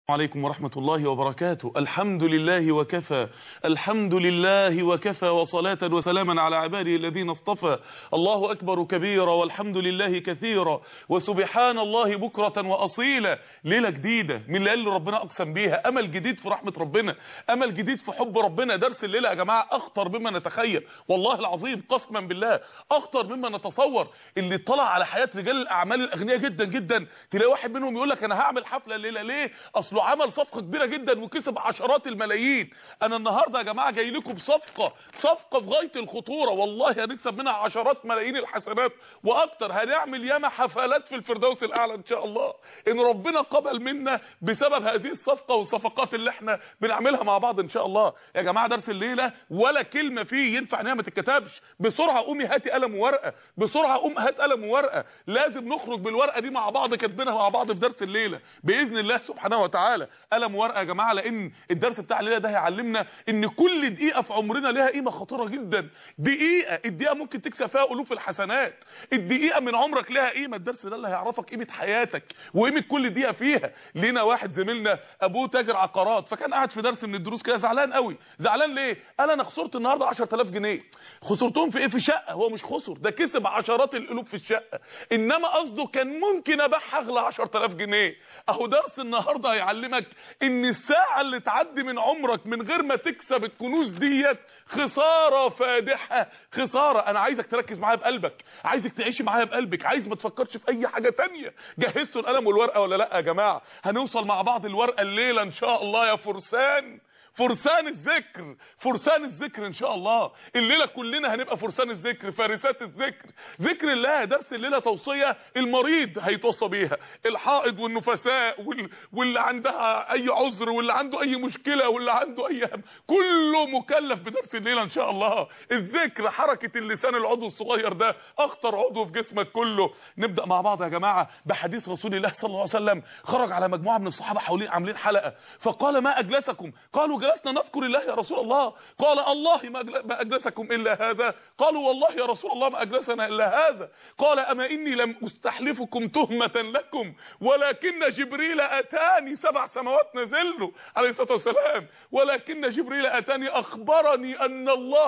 عليكم ورحمة الله وبركاته. الحمد لله وكفى، الحمد لله وكفى، وصلاة وسلاما على عباده الذين اصطفى. الله أكبر كبيرا، والحمد لله كثيرا، وسبحان الله بكرة وأصيلا. ليلة جديدة من الليالي اللي ربنا أقسم بيها، أمل جديد في رحمة ربنا، أمل جديد في حب ربنا. درس الليلة يا جماعة أخطر مما نتخيل، والله العظيم قسما بالله أخطر مما نتصور. اللي اطلع على حياة رجال الأعمال الأغنياء جدا جدا، تلاقي واحد منهم يقول لك أنا هعمل حفلة الليلة. ليه؟ أصله عمل صفقة كبيرة جدا وكسب عشرات الملايين. أنا النهاردة يا جماعة جاي لكم بصفقة في غاية الخطورة، والله هنكسب منها عشرات ملايين الحسنات وأكتر. هنعمل ياما حفلات في الفردوس الأعلى إن شاء الله، إن ربنا قبل منا بسبب هذه الصفقة والصفقات اللي احنا بنعملها مع بعض إن شاء الله. يا جماعة درس الليلة ولا كلمة فيه ينفع إنها ما تتكتبش. بسرعة قومي هاتي قلم وورقة، بسرعة قوم هات قلم وورقة. لازم نخرج بالورقة دي مع بعض، كاتبينها مع بعض في درس الليلة بإذن الله سبحانه وتعالى. قلم ورقه يا جماعه، لان الدرس بتاع الليله ده هيعلمنا ان كل دقيقه في عمرنا لها قيمه خطيره جدا. الدقيقه ممكن تكسب فيها الوف الحسنات. الدقيقه من عمرك لها قيمه. الدرس ده اللي هيعرفك قيمه حياتك وقيمه كل دقيقه فيها. لينا واحد زميلنا ابوه تاجر عقارات، فكان قاعد في درس من الدروس كده زعلان قوي. زعلان ليه؟ قال انا خسرت النهارده 10000 جنيه. خسرتهم في ايه؟ في شقه. هو مش خسر، ده كسب عشرات الالوف في الشقه، انما قصده كان ممكن ابيعها اغلى 10000 جنيه. اهو درس النهارده هيعلمك ان الساعة اللي تعدي من عمرك من غير ما تكسب الكنوز ديت خسارة فادحة، خسارة. انا عايزك تركز معايا بقلبك، عايزك تعيشي معايا بقلبك، عايز ما تفكرش في اي حاجة تانية. جهزتوا القلم والورقة ولا لا يا جماعة؟ هنوصل مع بعض الورقة الليلة ان شاء الله يا فرسان، فرسان الذكر، فرسان الذكر ان شاء الله. الليله كلنا هنبقى فرسان الذكر، فارسات الذكر، ذكر الله. درس الليله توصيه المريض هيتوصى بيها، الحائض والنفساء واللي عندها اي عذر، واللي عنده اي مشكله، واللي عنده اي هم، كله مكلف بدرس الليله ان شاء الله. الذكر، حركه اللسان، العضو الصغير ده اخطر عضو في جسمك كله. نبدا مع بعض يا جماعه بحديث رسول الله صلى الله عليه وسلم. خرج على مجموعه من الصحابه حوالين عاملين حلقه، فقال ما اجلسكم؟ قالوا جلسنا نذكر الله يا رسول الله. قال الله ما اجلسكم الا هذا؟ قالوا والله يا رسول الله ما اجلسنا الا هذا. قال اما اني لم استحلفكم تهمه لكم، ولكن جبريل اتاني 7 سماوات نزل له عليه الصلاه والسلام، ولكن جبريل اتاني اخبرني ان الله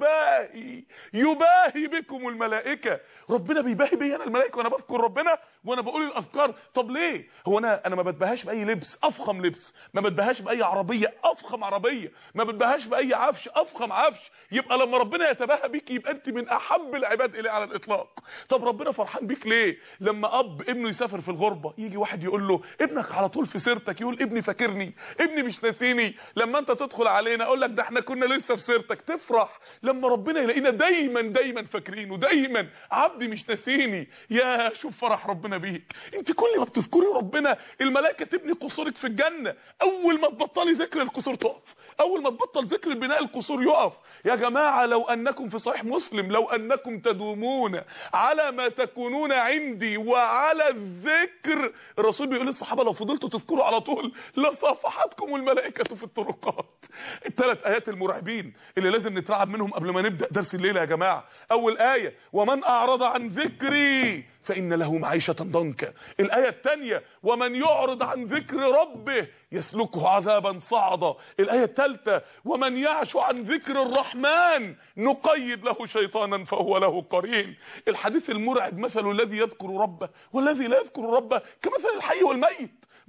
يباهي بكم الملائكه. ربنا بيباهي بي انا الملائكه وانا بذكر ربنا وانا بقول الاذكار. طب ليه؟ هو انا ما بتبهاش باي لبس افخم لبس، ما بتبهاش باي عربيه افخم عربيه، ما بتبهاش باي عفش افخم عفش. يبقى لما ربنا يتباهى بيك يبقى انت من احب العباد اليه على الاطلاق. طب ربنا فرحان بيك ليه؟ لما اب ابنه يسافر في الغربه، يجي واحد يقول له ابنك على طول في سيرتك، يقول ابني فاكرني، ابني مش ناسيني. لما انت تدخل علينا اقول لك ده احنا كنا لسه في سيرتك، تفرح. لما ربنا يلاقينا دايما فاكرينه، دايما عبدي مش ناسيني، يا شوف فرح ربنا بيك. انت كل ما بتذكري ربنا الملائكه تبني قصورك في الجنه. اول ما تبطلي ذكر القصور تقف، اول ما تبطل ذكر البناء القصور يقف. يا جماعه لو انكم في صحيح مسلم، لو انكم تدومون على ما تكونون عندي وعلى الذكر، الرسول بيقول للصحابه لو فضلتوا تذكروا على طول لصافحتكم الملائكه في الطرقات. الثلاث ايات المرعبين اللي لازم نترعب منهم قبل ما نبدا درس الليله يا جماعه. اول ايه ومن اعرض عن ذكري فان له معيشه ضنكا. الايه الثانيه ومن يعرض عن ذكر ربه يسلكه عذابا صعدا. الايه الثالثه ومن يعش عن ذكر الرحمن نقيد له شيطانا فهو له قرين. الحديث المرعب مثل الذي يذكر ربه والذي لا يذكر ربه كمثل الحي والميت.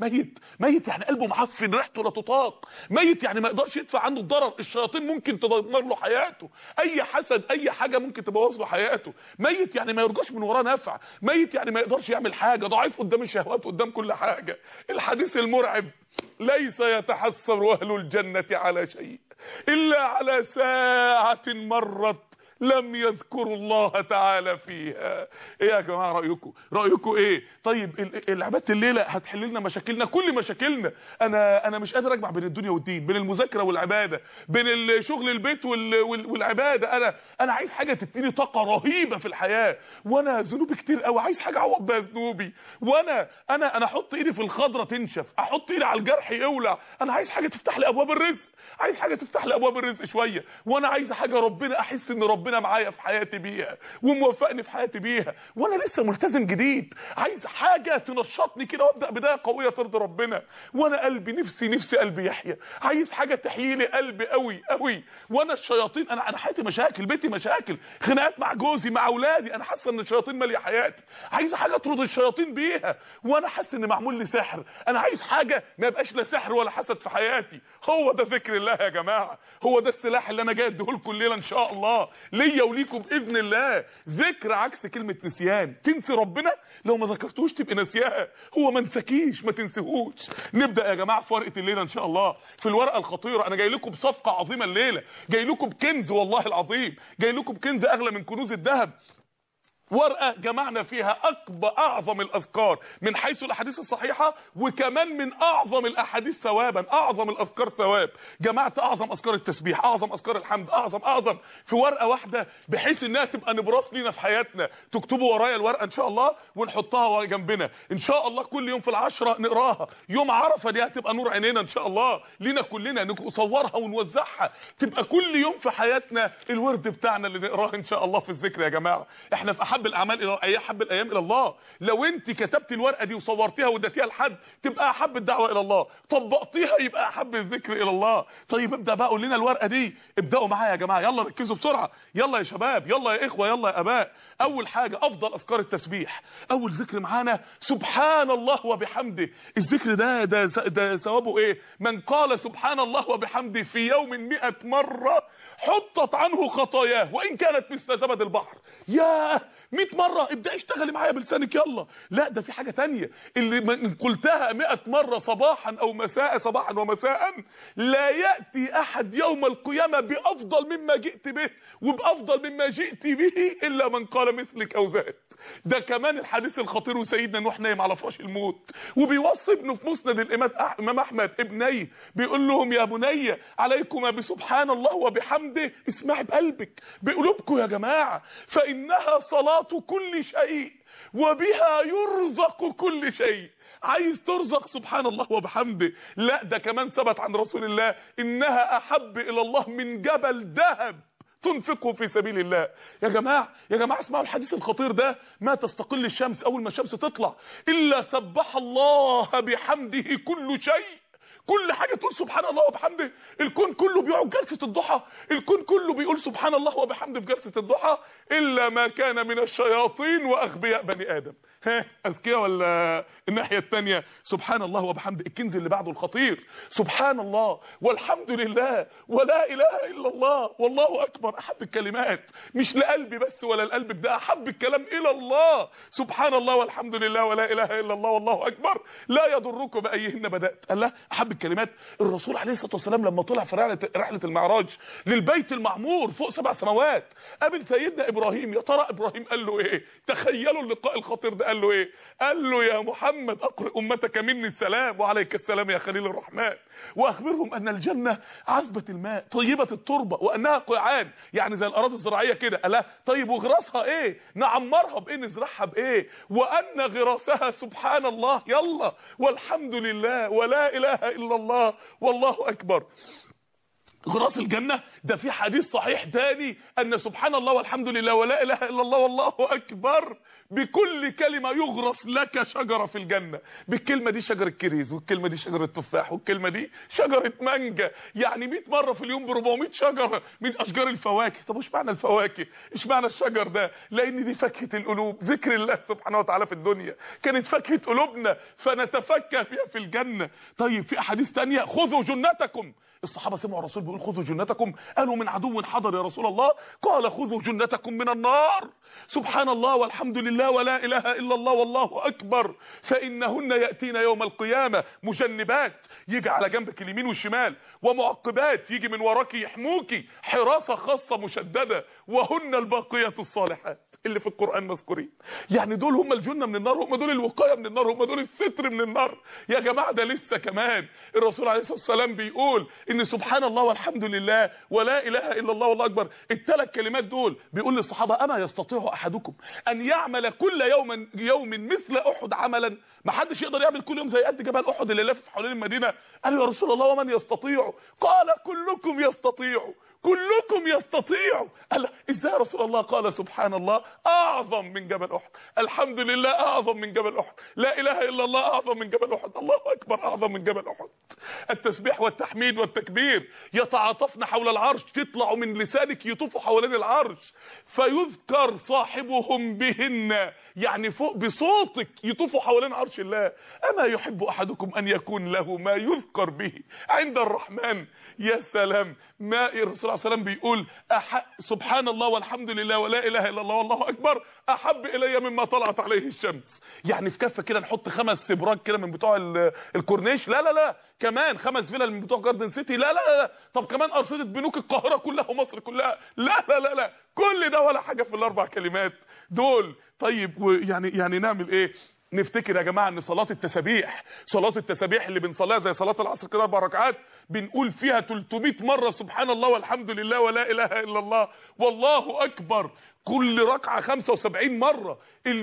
ميت يعني قلبه معفن، ريحته لا تطاق. ميت يعني ما يقدرش يدفع عنه الضرر، الشياطين ممكن تدمر له حياته، اي حسد اي حاجه ممكن تبوظ له حياته. ميت يعني ما يرجوش من وراه نفع، ميت يعني ما يقدرش يعمل حاجه، ضعيف قدام الشهوات قدام كل حاجه. الحديث المرعب ليس يتحسر اهل الجنه على شيء الا على ساعه مرت لم يذكروا الله تعالى فيها. ايه يا جماعه رايكم ايه؟ طيب العباده الليله هتحل لنا مشاكلنا، كل مشاكلنا. انا مش قادر اجمع بين الدنيا والدين، بين المذاكره والعباده، بين شغل البيت والعباده. انا عايز حاجه تديني طاقه رهيبه في الحياه، وانا ذنوبي كتير قوي، عايز حاجه اعوض بيها ذنوبي. انا احط ايدي في الخضره تنشف، احط ايدي على الجرح يولع. انا عايز حاجه تفتح لي ابواب الرزق، عايز حاجه تفتح لي ابواب الرزق شويه، وانا عايز حاجه ربنا احس ان ربنا ربنا معايا في حياتي بيها وموفقني في حياتي بيها وانا لسه ملتزم جديد. عايز حاجه تنشطني كده وابدا بدايه قويه ترضي ربنا، وانا قلبي نفسي قلبي يحيى. عايز حاجه تحيي لي قلبي قوي قوي، وانا الشياطين انا حياتي مشاكل، بيتي مشاكل، خناقات مع جوزي مع اولادي، انا حاسه ان الشياطين ماليه حياتي. عايز حاجه ترضي الشياطين بيها وانا حاسس ان معمول لي سحر. انا عايز حاجه ما يبقاش لا سحر ولا حسد في حياتي. هو ده ذكر الله يا جماعه، هو ده السلاح اللي انا جاي اديهولكم الليله ان شاء الله ليا وليكم باذن الله. ذكر عكس كلمه نسيان. تنسي ربنا لو ما ذكرتوش تبقى نسياه، هو ما نساكيش ما تنسيهوش. نبدا يا جماعه في ورقه الليله ان شاء الله، في الورقه الخطيره. انا جاي لكم بصفقه عظيمه الليله، جاي لكم بكنز والله العظيم، جاي لكم بكنز اغلى من كنوز الذهب. ورقه جمعنا فيها اعظم الاذكار من حيث الاحاديث الصحيحه، وكمان من اعظم الاحاديث ثوابا، اعظم الاذكار ثواب. جمعت اعظم اذكار التسبيح، اعظم اذكار الحمد، اعظم في ورقه واحده، بحيث انها تبقى نبراس لينا في حياتنا. تكتبوا ورايا الورقه ان شاء الله ونحطها جنبنا ان شاء الله، كل يوم في العشرة نقراها. يوم عرفه دي هتبقى نور عينينا ان شاء الله لينا كلنا، نصورها ونوزعها، تبقى كل يوم في حياتنا الورد بتاعنا اللي نقراه ان شاء الله في الذكر. يا جماعه احنا في احب الاعمال الى احب الايام الى الله. لو انت كتبت الورقه دي وصورتيها واديتيها لحد تبقى احب الدعوه الى الله، طبقتيها يبقى احب الذكر الى الله. طيب ابدا بقى قول لنا الورقه دي، ابداوا معايا يا جماعه، يلا ركزوا بسرعه، يلا يا شباب، يلا يا اخوه، يلا يا اباء. اول حاجه افضل اذكار التسبيح. اول ذكر معانا سبحان الله وبحمده. الذكر ده ثوابه ايه؟ من قال سبحان الله وبحمده في يوم 100 مره حطت عنه خطاياه وان كانت مثل زبد البحر. ياه 100 مره، ابدا اشتغلي معايا بلسانك يلا. لا ده في حاجه تانية، اللي من قلتها 100 مره صباحا او مساء، صباحا ومساء، لا ياتي احد يوم القيامه بافضل مما جئت به وبافضل مما جئت به الا من قال مثلك او زاد. ده كمان الحديث الخطير، وسيدنا نوح نايم على فراش الموت وبيوصي ابنه في مسند الامام احمد ابنيه، بيقول لهم يا بني عليكما بسبحان الله وبحمده، اسمعي بقلبك بقلوبكم يا جماعه، فانها صلاه كل شيء وبها يرزق كل شيء. عايز ترزق سبحان الله وبحمده؟ لا ده كمان ثبت عن رسول الله انها احب الى الله من جبل ذهب تنفقه في سبيل الله. يا جماعه اسمعوا الحديث الخطير ده، ما تستقل الشمس اول ما الشمس تطلع الا سبح الله بحمده كل شيء. كل حاجه تقول سبحان الله وبحمده. الكون كله بيقعد جلسه الضحى، الكون كله بيقول سبحان الله وبحمده في جلسه الضحى، الا ما كان من الشياطين واغبياء بني ادم. ها اذكياء ولا الناحيه الثانيه؟ سبحان الله وبحمده. الكنز اللي بعده الخطير، سبحان الله والحمد لله ولا اله الا الله والله اكبر. احب الكلمات مش لقلبي بس ولا لقلبك، ده احب الكلام الى الله. سبحان الله والحمد لله ولا اله الا الله والله اكبر لا يضركم بايهن بدات. الله احب الكلمات. الرسول عليه الصلاه والسلام لما طلع في رحله المعراج للبيت المعمور فوق 7 سماوات، قابل سيدنا ابراهيم. يا ترى ابراهيم قال له ايه؟ تخيلوا اللقاء الخطير ده. قال له ايه؟ قال له يا محمد اقرئ امتك مني السلام وعليك السلام يا خليل الرحمن، واخبرهم ان الجنه عذبه الماء طيبه التربه وانها قيعان، يعني زي الاراضي الزراعيه كده. قال طيب وغراسها ايه؟ نعمرها بايه؟ نزرعها بايه؟ وان غراسها سبحان الله يلا والحمد لله ولا اله الا الله والله اكبر. غراس الجنة ده في حديث صحيح تاني ان سبحان الله والحمد لله ولا اله الا الله والله اكبر بكل كلمة يغرس لك شجرة في الجنة. بالكلمة دي شجرة كريز، والكلمة دي شجرة تفاح، والكلمة دي شجرة مانجا. يعني 100 مرة في اليوم ب 400 شجرة من اشجار الفواكه. طب ايش معنى الفواكه؟ ايش معنى الشجر ده؟ لان دي فاكهة القلوب. ذكر الله سبحانه وتعالى في الدنيا كانت فاكهة قلوبنا فنتفكه فيها في الجنة. طيب في احاديث تانية خذوا جنتكم. الصحابه سمعوا الرسول بيقول خذوا جنتكم، قالوا من عدو حضر يا رسول الله؟ قال خذوا جنتكم من النار. سبحان الله والحمد لله ولا اله الا الله والله اكبر، فانهن ياتين يوم القيامه مجنبات، يجي على جنبك اليمين والشمال، ومعقبات يجي من وراك يحموكي حراسه خاصه مشدده، وهن الباقيات الصالحات. اللي في القرآن مذكورين. يعني دول هم الجنة من النار، هم دول الوقاية من النار، هم دول الستر من النار. يا جماعة ده لسه كمان الرسول عليه الصلاة والسلام بيقول ان سبحان الله والحمد لله ولا اله الا الله والله اكبر، الثلاث كلمات دول بيقول للصحابة اما يستطيع احدكم ان يعمل كل يوم مثل احد عملا؟ ما حدش يقدر يعمل كل يوم زي قد جبل احد اللي لف حوالين المدينة. قالوا يا رسول الله ومن يستطيع؟ قال كلكم يستطيع، كلكم يستطيع. قال ازاي يا رسول الله؟ قال سبحان الله اعظم من جبل احد، الحمد لله اعظم من جبل احد، لا اله الا الله اعظم من جبل احد، الله اكبر اعظم من جبل احد. التسبيح والتحميد والتكبير يتعاطفن حول العرش، تطلعوا من لسانك يطوفوا حوالين العرش فيذكر صاحبهم بهن، يعني فوق بصوتك يطوفوا حوالين عرش الله. اما يحب احدكم ان يكون له ما يذكر به عند الرحمن؟ يا سلام. ما الرسول صلى الله عليه وسلم بيقول سبحان الله والحمد لله ولا اله الا الله والله اكبر احب الي مما طلعت عليه الشمس. يعني في كفه كده نحط 5 سبراج كده من بتوع الكورنيش، لا لا لا، كمان 5 فيلل من بتوع جاردن سيتي، لا لا لا، طب كمان ارصده بنوك القاهره كلها ومصر كلها، لا لا لا لا، كل ده ولا حاجه في ال4 كلمات دول. طيب يعني نعمل ايه؟ نفتكر يا جماعه ان صلاه التسابيح اللي بنصليها زي صلاه العصر كده 4 ركعات بنقول فيها 300 مره سبحان الله والحمد لله ولا اله الا الله والله اكبر، كل ركعه 75 مره.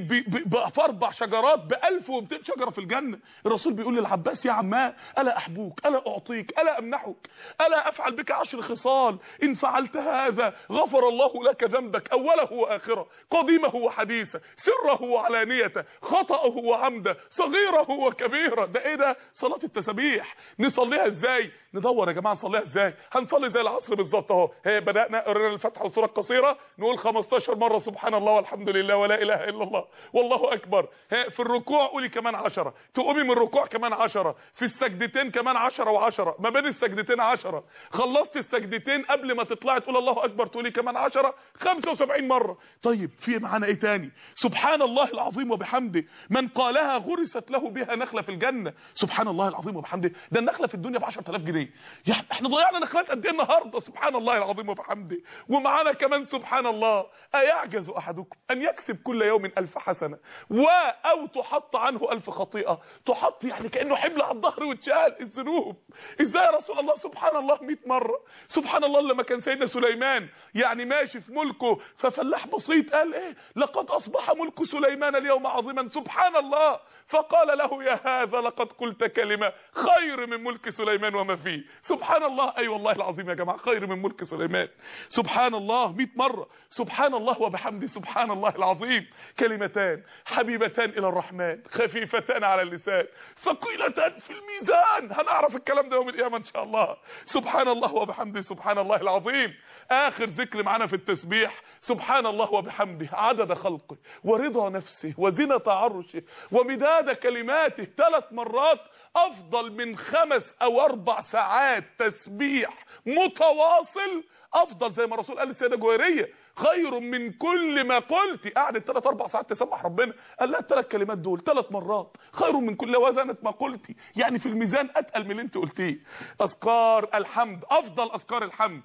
في 4 شجرات ب1200 شجره في الجنه. الرسول بيقول للعباس يا عماه الا احبوك الا اعطيك الا امنحك الا افعل بك 10 خصال ان فعلت هذا غفر الله لك ذنبك اوله واخره قديمه وحديثه سره وعلانيته خطأه وعمده صغيره وكبيره. ده ايه ده؟ صلاه التسابيح. نصليها ازاي؟ ندور يا جماعه نصليها ازاي. هنصلي زي العصر بالظبط اهو، بدانا قرينا الفاتحه والسوره القصيره، نقول 15 مره سبحان الله والحمد لله ولا اله الا الله والله اكبر. في الركوع قولي كمان 10، تقومي من الركوع كمان 10، في السجدتين كمان 10 و10، ما بين السجدتين 10، خلصت السجدتين قبل ما تطلعي تقول الله اكبر تقولي كمان 10، 75 مره. طيب في معانا ايه تاني؟ سبحان الله العظيم وبحمده من قالها غرست له بها نخله في الجنه. سبحان الله العظيم وبحمده، ده النخله في الدنيا ب 10000 جنيه، يعني احنا ضيعنا نخلات قد ايه النهارده؟ سبحان الله العظيم وبحمده. ومعانا كمان سبحان الله ايعجز احدكم ان يكسب كل يوم 1000 حسنه او تحط عنه 1000 خطيئه؟ تحط يعني كانه حمل على الظهر وتشال الذنوب. ازاي يا رسول الله؟ سبحان الله 100 مره. سبحان الله لما كان سيدنا سليمان يعني ماشي في ملكه ففلاح بسيط قال ايه؟ لقد اصبح ملك سليمان اليوم عظيما سبحان الله، فقال له يا هذا لقد قلت كلمه خير من ملك سليمان وما فيه. سبحان الله، اي والله العظيم يا جماعه خير من ملك سليمان. سبحان الله 100 مره. سبحان الله وبحمده سبحان الله العظيم كلمتان حبيبتان الى الرحمن خفيفتان على اللسان ثقيلتان في الميزان. هنعرف الكلام ده يوم القيامه ان شاء الله. سبحان الله وبحمده سبحان الله العظيم. اخر ذكر معانا في التسبيح سبحان الله وبحمده عدد خلقه ورضا نفسه وزنة عرشه ومداد كلماته 3 مرات افضل من 5 أو 4 ساعات تسبيح متواصل. افضل زي ما الرسول قال للسيده جويريه خير من كل ما قلتي، قعدت 3 4 ساعات تسبح ربنا، قال لها ال3 كلمات دول 3 مرات خير من كل وزنة ما قلتي، يعني في الميزان اتقل من اللي انت قلتيه. اذكار الحمد افضل اذكار الحمد.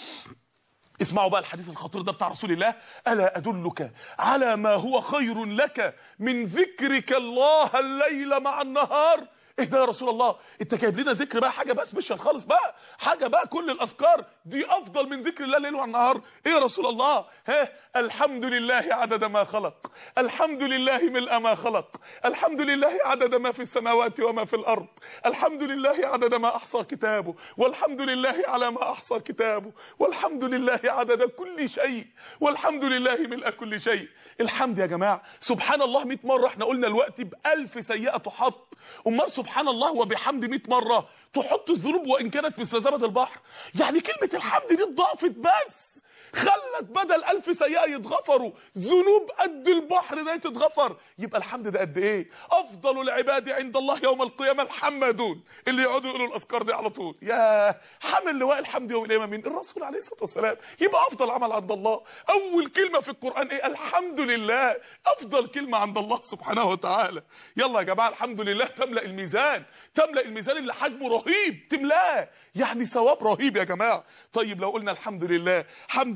اسمعوا بقى الحديث الخطير ده بتاع رسول الله، الا ادلك على ما هو خير لك من ذكرك الله الليل مع النهار؟ ايه ده يا رسول الله؟ انت جايب لنا ذكر بقى حاجه بقى سبيشال خالص بقى، حاجه بقى كل الاذكار دي افضل من ذكر الله الليل والنهار. ايه يا رسول الله؟ الحمد لله عدد ما خلق، الحمد لله ملء ما خلق، الحمد لله عدد ما في السماوات وما في الارض، الحمد لله عدد ما احصى كتابه، والحمد لله على ما احصى كتابه، والحمد لله عدد كل شيء، والحمد لله ملء كل شيء. الحمد يا جماعه سبحان الله 100 مره، احنا قلنا الوقت ب1000 سيئه تحط، امال سبحان الله وبحمد 100 مره تحط الذنوب وان كانت مثل زبد البحر. يعني كلمه الحمد دي اتضافت بس خلت بدل 1000 سيئه يتغفروا ذنوب قد البحر ده تتغفر. يبقى الحمد ده قد ايه؟ افضل العباد عند الله يوم القيامه الحمدون، اللي يقعدوا يقولوا الاذكار دي على طول. يا حامل لواء الحمد يوم القيامه مين؟ الرسول عليه الصلاه والسلام. يبقى افضل عمل عند الله اول كلمه في القران ايه؟ الحمد لله، افضل كلمه عند الله سبحانه وتعالى. يلا يا جماعه الحمد لله تملا الميزان، تملا الميزان اللي حجمه رهيب تملاه، يعني ثواب رهيب يا جماعه. طيب لو قلنا الحمد لله حمدا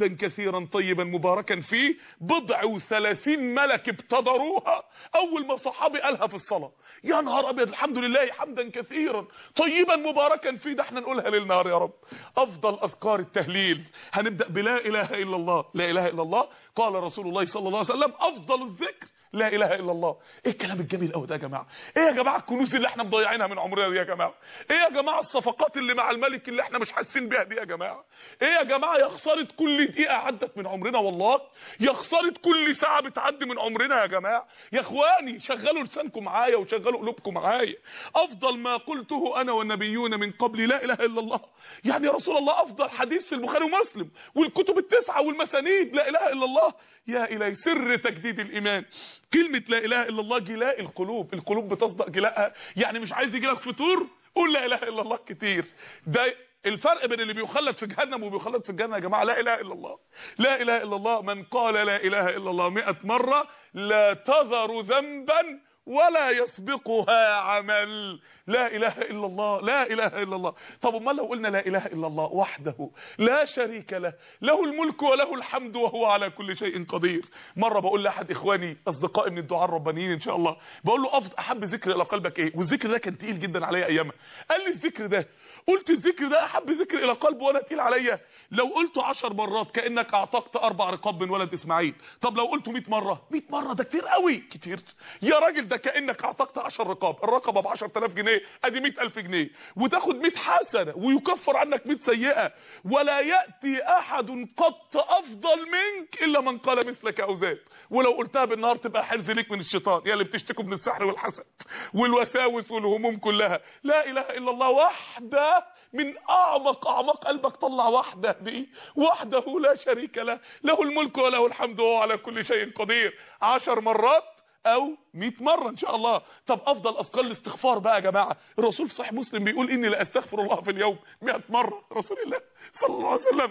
حمدا كثيرا طيبا مباركا فيه. بضع و30 ملك ابتدروها اول ما صحابي قالها في الصلاه. يا نهار ابيض، الحمد لله حمدا كثيرا طيبا مباركا فيه، ده احنا نقولها ليل نهار يا رب. افضل اذكار التهليل هنبدا بلا اله الا الله. لا اله الا الله قال رسول الله صلى الله عليه وسلم افضل الذكر لا اله الا الله. ايه الكلام الجميل قوي ده يا جماعه؟ ايه يا جماعه الكنوز اللي احنا مضيعينها من عمرنا دي يا جماعه؟ ايه يا جماعه الصفقات اللي مع الملك اللي احنا مش حاسين بيها دي يا جماعه؟ ايه يا جماعه يا خساره كل دقيقه عدت من عمرنا، والله يا خساره كل ساعه بتعدي من عمرنا يا جماعه. يا اخواني شغلوا لسانكم معايا وشغلوا قلوبكم معايا. افضل ما قلته انا والنبيون من قبل لا اله الا الله. يعني يا رسول الله افضل حديث في البخاري ومسلم والكتب التسعه والمسانيد لا اله الا الله. يا الهي سر تجديد الايمان. كلمه لا اله الا الله جلاء القلوب. القلوب بتصدق جلاءها. يعني مش عايز يجيلك فطور قول لا اله الا الله كتير. ده الفرق بين اللي بيخلد في جهنم وبيخلد في الجنه يا جماعه. لا اله الا الله. لا اله الا الله من قال لا اله الا الله 100 مره لا تذر ذنبا ولا يسبقها عمل. لا اله الا الله. لا اله الا الله. طب امال لو قلنا لا اله الا الله وحده لا شريك له له الملك وله الحمد وهو على كل شيء قدير. مره بقول لاحد اخواني اصدقائي من الدعاء الربانيين ان شاء الله، بقول له احب ذكر الى قلبك ايه؟ والذكر ده كان تقيل جدا عليا ايامها. قال لي الذكر ده. قلت الذكر ده احب ذكر الى قلبي وانا تقيل عليا. لو قلته 10 مرات كانك اعتقت 4 رقاب من ولد اسماعيل. طب لو قلته 100 مره، 100 مره ده كتير قوي. كتير يا راجل، ده كانك اعتقت 10 رقاب. الرقبه ب 10000 جنيه ادي 100000 جنيه، وتاخد 100 حسنه ويكفر عنك 100 سيئه. ولا ياتي احد قط افضل منك الا من قال مثلك او زاد. ولو قلتها بالنهار تبقى حرز ليك من الشيطان يا اللي بتشتكوا من السحر والحسد والوساوس والهموم كلها. لا اله الا الله وحده من اعمق قلبك. طلع وحده دي، وحده لا شريك له له الملك وله الحمد وهو على كل شيء قدير. 10 مرات او 100 مره ان شاء الله. طب افضل اذكار الاستغفار بقى يا جماعه. الرسول في صحيح مسلم بيقول اني لا استغفر الله في اليوم 100 مره. رسول الله صلى الله عليه وسلم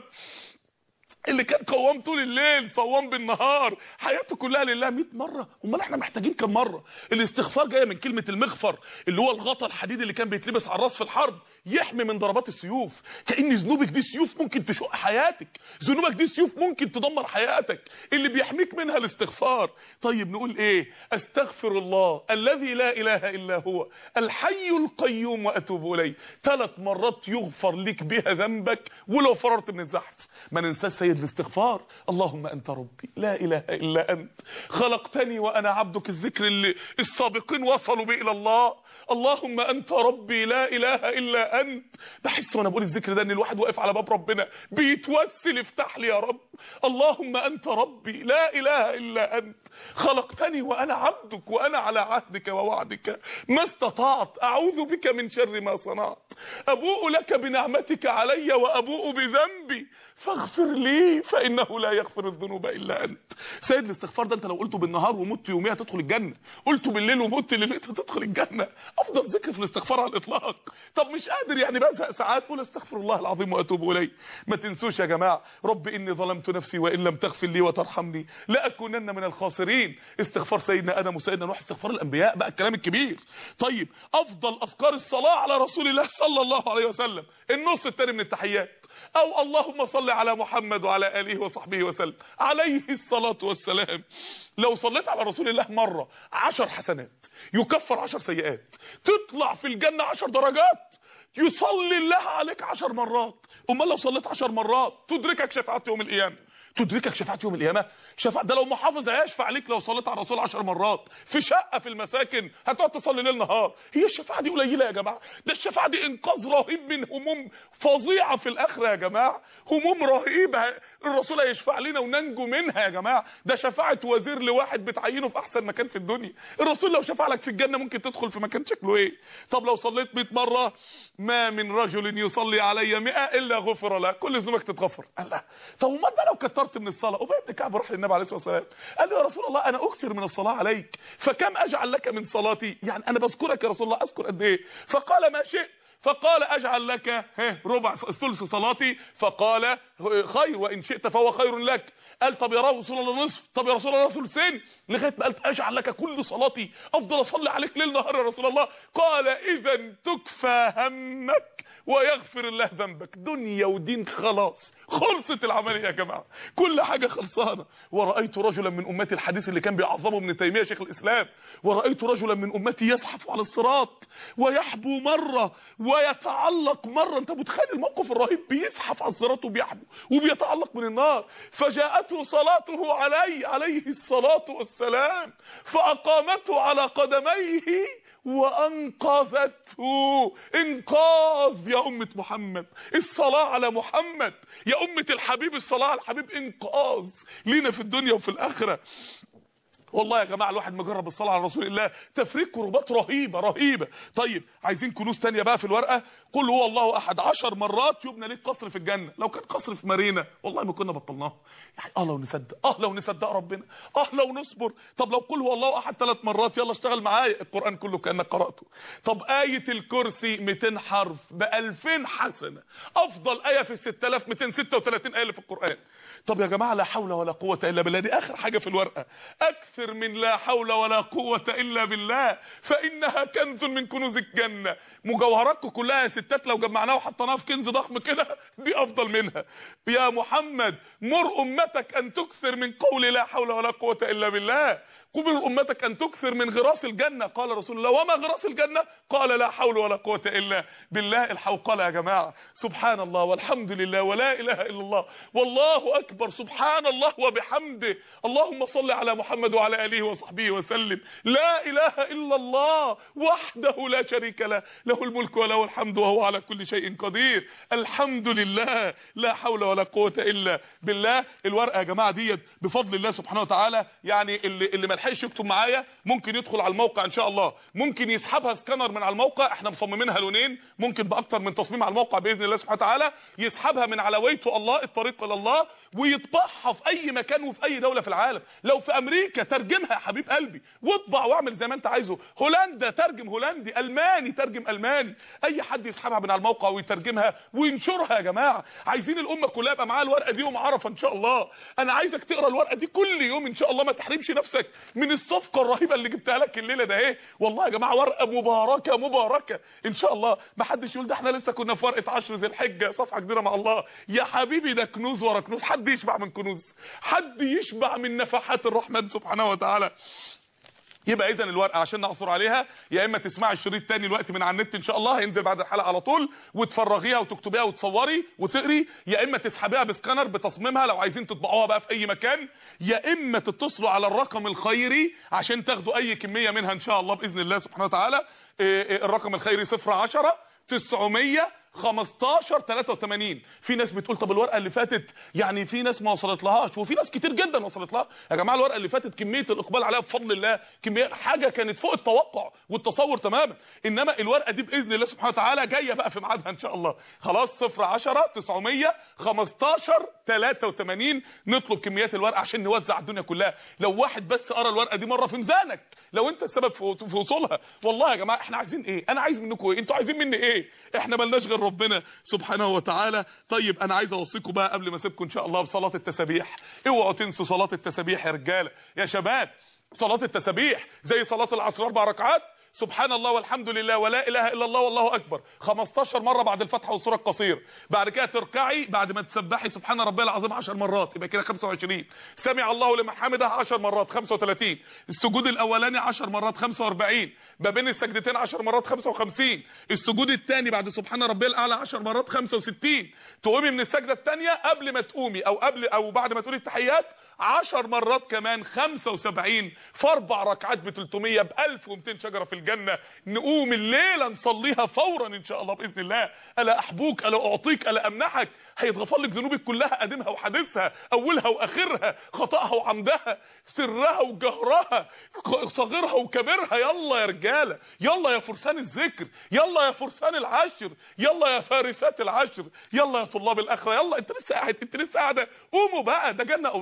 اللي كان قوام طول الليل صوام بالنهار حياته كلها لله 100 مره. امال احنا محتاجين كم مره؟ الاستغفار جايه من كلمه المغفر اللي هو الغطا الحديد اللي كان بيتلبس على الراس في الحرب يحمي من ضربات السيوف. كأن ذنوبك دي سيوف ممكن تشق حياتك، ذنوبك دي سيوف ممكن تدمر حياتك، اللي بيحميك منها الاستغفار. طيب نقول ايه؟ استغفر الله الذي لا اله الا هو الحي القيوم واتوب اليه. 3 مرات يغفر لك بها ذنبك ولو فررت من الزحف. ما ننساش سيد الاستغفار. اللهم انت ربي لا اله الا انت خلقتني وانا عبدك. الذكر اللي السابقين وصلوا به الى الله. اللهم انت ربي لا اله الا انت. بحس وانا بقول الذكر ده ان الواحد واقف على باب ربنا بيتوسل افتح لي يا رب. اللهم انت ربي لا اله الا انت خلقتني وانا عبدك وانا على عهدك ووعدك ما استطعت. اعوذ بك من شر ما صنعت. ابوء لك بنعمتك علي وابوء بذنبي فاغفر لي فانه لا يغفر الذنوب الا انت. سيد الاستغفار ده انت لو قلته بالنهار ومت يوميها تدخل الجنه، قلته بالليل ومت ليلتها تدخل الجنه. افضل ذكر في الاستغفار على الاطلاق. طب مش قادر يعني بزهق ساعات قول استغفر الله العظيم واتوب اليه. ما تنسوش يا جماعه رب اني ظلمت نفسي وان لم تغفر لي وترحمني لاكونن من الخاسرين. استغفار سيدنا ادم وسيدنا نوح، استغفار الانبياء بقى الكلام الكبير. طيب افضل اذكار الصلاه على رسول الله صلى الله عليه وسلم النص الثاني من التحيات، او اللهم صل على محمد وعلى اله وصحبه وسلم عليه الصلاه والسلام. لو صليت على رسول الله مره 10 حسنات يكفر 10 سيئات، تطلع في الجنه 10 درجات. يصلي الله عليك 10 مرات. امال لو صليت 10 مرات تدركك شفاعه يوم القيامه. تدركك شفاعه يوم القيامه. شفاعه ده لو محافظ هيشفع عليك لو صليت على الرسول 10 مرات في شقه في المساكن هتقعد تصلي ليل نهار. هي الشفاعه دي قليله يا جماعه؟ ده الشفاعه دي انقاذ رهيب من هموم فظيعه في الاخره يا جماعه. هموم رهيبه الرسول هيشفع لنا وننجو منها يا جماعه. ده شفاعه وزير لواحد بتعينه في احسن مكان في الدنيا. الرسول لو شفع لك في الجنه ممكن تدخل في مكان شكله ايه. طب لو صليت 100 مره ما من رجل يصلي علي 100 الا غفر له. كل ذنوبك تتغفر. الله. طب امال بقى لو كترت من الصلاه؟ ابي بن كعب راح للنبي عليه الصلاه والسلام قال له يا رسول الله انا اكثر من الصلاه عليك فكم اجعل لك من صلاتي؟ يعني انا بذكرك يا رسول الله اذكر قد ايه؟ فقال ما شئت. فقال اجعل لك ربع ثلث صلاتي. فقال خير وان شئت فهو خير لك. قال طب يا رسول الله نصف. طب يا رسول الله ثلثين. لغايه ما قالت اجعل لك كل صلاتي افضل اصلي عليك ليل نهار يا رسول الله. قال اذا تكفى همك ويغفر الله ذنبك. دنيا ودين خلاص، خلصت العمليه يا جماعه، كل حاجه خلصانه. ورأيت رجلا من امتي، الحديث اللي كان بيعظمه ابن تيميه شيخ الاسلام، ورأيت رجلا من امتي يزحف على الصراط ويحبو مره ويتعلق مره. انت متخيل الموقف الرهيب؟ بيزحف على الصراط وبيحبو وبيتعلق من النار. فجاءته صلاته عليه الصلاه والسلام فاقامته على قدميه وانقذته. انقاذ يا امه محمد، الصلاه على محمد يا امه الحبيب، الصلاه على الحبيب انقاذ لينا في الدنيا وفي الاخره. والله يا جماعه الواحد مجرب الصلاه على رسول الله تفريق كربات رهيبه رهيبه. طيب عايزين كنوز تانية بقى في الورقه. قل هو الله احد 10 مرات يبنى ليك قصر في الجنه. لو كان قصر في مارينا والله ما كنا بطلناه. يعني لو نصدق، لو نصدق ربنا، لو نصبر. طب لو قل هو الله احد 3 مرات، يلا اشتغل معايا، القران كله كانك قراته. طب ايه الكرسي 200 حرف ب2000 حسنه، افضل ايه في 6236 ايه اللي في القران. طب يا جماعه لا حول ولا قوه الا بالله، دي اخر حاجه في الورقه. اكثر من لا حول ولا قوة الا بالله فانها كنز من كنوز الجنة. مجوهراتكم كلها يا ستات لو جمعناها وحطيناها في كنز ضخم كده دي افضل منها. يا محمد مر امتك ان تكثر من قول لا حول ولا قوة الا بالله. قبل امتك ان تكثر من غراس الجنة. قال رسول الله وما غراس الجنة؟ قال لا حول ولا قوة الا بالله. الحوقلة يا جماعة، سبحان الله والحمد لله ولا اله الا الله والله اكبر، سبحان الله وبحمده، اللهم صل على محمد وعلى اله وصحبه وسلم. لا اله الا الله وحده لا شريك له، له الملك وله الحمد وهو على كل شيء قدير. الحمد لله، لا حول ولا قوة الا بالله. الورقة يا جماعة ديت بفضل الله سبحانه وتعالى، يعني اللي ملحقش يكتب معايا ممكن يدخل على الموقع ان شاء الله، ممكن يسحبها سكانر من على الموقع، احنا مصممينها لونين، ممكن باكتر من تصميم على الموقع باذن الله سبحانه وتعالى. يسحبها من على ويتو الله، الطريق الى الله، ويطبعها في اي مكان وفي اي دولة في العالم. لو في امريكا ترجمها يا حبيب قلبي واطبع واعمل زي ما انت عايزه، هولندا ترجم هولندي، الماني ترجم الماني، اي حد يسحبها من على الموقع ويترجمها وينشرها. يا جماعه عايزين الامه كلها يبقى معاها الورقه دي يوم عرفه ان شاء الله. انا عايزك تقرا الورقه دي كل يوم ان شاء الله، ما تحرمش نفسك من الصفقه الرهيبه اللي جبتها لك الليله ده. ايه والله يا جماعه ورقه مباركه مباركه ان شاء الله. ما حدش يقول ده احنا لسه كنا في ورقه 10 ذي الحجه صفحه جديده مع الله. يا حبيبي ده كنوز ورا كنوز، حد يشبع من كنوز، حد يشبع من نفحات الرحمن سبحانه وتعالى. يبقى اذا الورقه عشان نعثر عليها، يا اما تسمعي الشريط تاني الوقت من على النت ان شاء الله، هينزل بعد الحلقه على طول، وتفرغيها وتكتبيها وتصوري وتقري، يا اما تسحبيها بسكانر بتصميمها لو عايزين تطبعوها بقى في اي مكان، يا اما تتصلوا على الرقم الخيري عشان تاخدوا اي كميه منها ان شاء الله باذن الله سبحانه وتعالى. الرقم الخيري 010 900 15 83. في ناس بتقول طب الورقه اللي فاتت يعني في ناس ما وصلت لهاش، وفي ناس كتير جدا وصلت لها. يا جماعه الورقه اللي فاتت كميه الاقبال عليها بفضل الله كميه حاجه كانت فوق التوقع والتصور تماما، انما الورقه دي باذن الله سبحانه وتعالى جايه بقى في ميعادها ان شاء الله. خلاص 010 900 15 83 نطلب كميات الورقه عشان نوزع الدنيا كلها. لو واحد بس قرا الورقه دي مره في ميزانك، لو انت السبب في وصولها. والله يا جماعه احنا عايزين ايه؟ انا عايز منكم ايه؟ انتوا عايزين مني ايه؟ احنا مالناش غير ربنا سبحانه وتعالى. طيب انا عايز اوصيكم بقى قبل ما اسيبكم ان شاء الله بصلاه التسابيح. اوعوا تنسوا صلاه التسابيح يا رجاله يا شباب. صلاه التسابيح زي صلاه العصر 4 ركعات، سبحان الله والحمد لله ولا اله الا الله والله اكبر 15 مره بعد الفاتحه والسوره القصير. بعد كده تركعي بعد ما تسبحي سبحان ربي العظيم 10 مرات، يبقى كده 25. سمع الله لمن حمده 10 مرات 35. السجود الاولاني 10 مرات 45. ما بين السجدتين 10 مرات 55. السجود الثاني بعد سبحان ربي الاعلى 10 مرات 65. تقومي من السجده الثانيه قبل ما تقومي او بعد ما تقولي التحيات 10 مرات كمان 75 في 4 ركعات ب 300 ب 1200 شجره في الجنه. نقوم الليله نصليها فورا ان شاء الله باذن الله. الا احبوك الا اعطيك الا امنحك. هيتغفر لك ذنوبك كلها، قديمها وحديثها، اولها واخرها، خطاها وعمدها، سرها وجهرها، صغيرها وكبيرها. يلا يا رجاله، يلا يا فرسان الذكر، يلا يا فرسان العشر، يلا يا فارسات العشر، يلا يا طلاب الاخره. يلا انت لسه قاعده قوموا بقى، ده جنه او نار.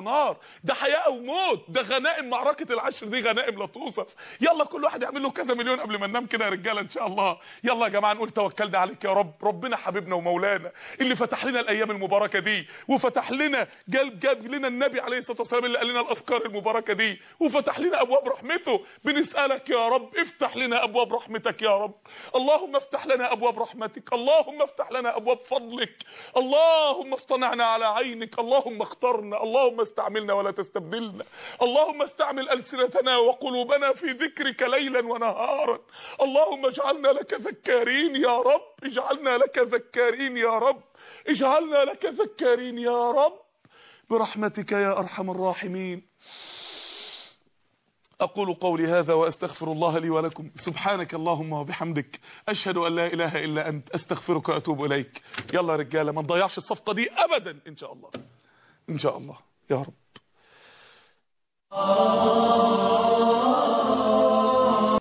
ده حياه او موت، ده غنائم معركه العشر دي غنائم لا توصف. يلا كل واحد يعمل له كذا مليون قبل ما ننام كده يا رجاله ان شاء الله. يلا يا جماعه نقول توكلنا عليك يا رب. ربنا حبيبنا ومولانا اللي فتح لنا الايام المباركه دي، وفتح لنا جاب لنا النبي عليه الصلاه والسلام اللي قال لنا الاذكار المباركه دي، وفتح لنا ابواب رحمته. بنسالك يا رب افتح لنا ابواب رحمتك يا رب. اللهم افتح لنا ابواب رحمتك، اللهم افتح لنا ابواب فضلك، اللهم اصطنعنا على عينك، اللهم اخترنا، اللهم استعملنا ولا تستبدلنا، اللهم استعمل ألسنتنا وقلوبنا في ذكرك ليلا ونهارا. اللهم اجعلنا لك ذكارين يا رب، اجعلنا لك ذكارين يا رب، اجعلنا لك ذكارين يا رب برحمتك يا أرحم الراحمين. أقول قولي هذا وأستغفر الله لي ولكم. سبحانك اللهم وبحمدك، أشهد أن لا إله إلا أنت، أستغفرك وأتوب إليك. يلا يا رجالة ما نضيعش الصفقة دي أبدا إن شاء الله، إن شاء الله يا رب.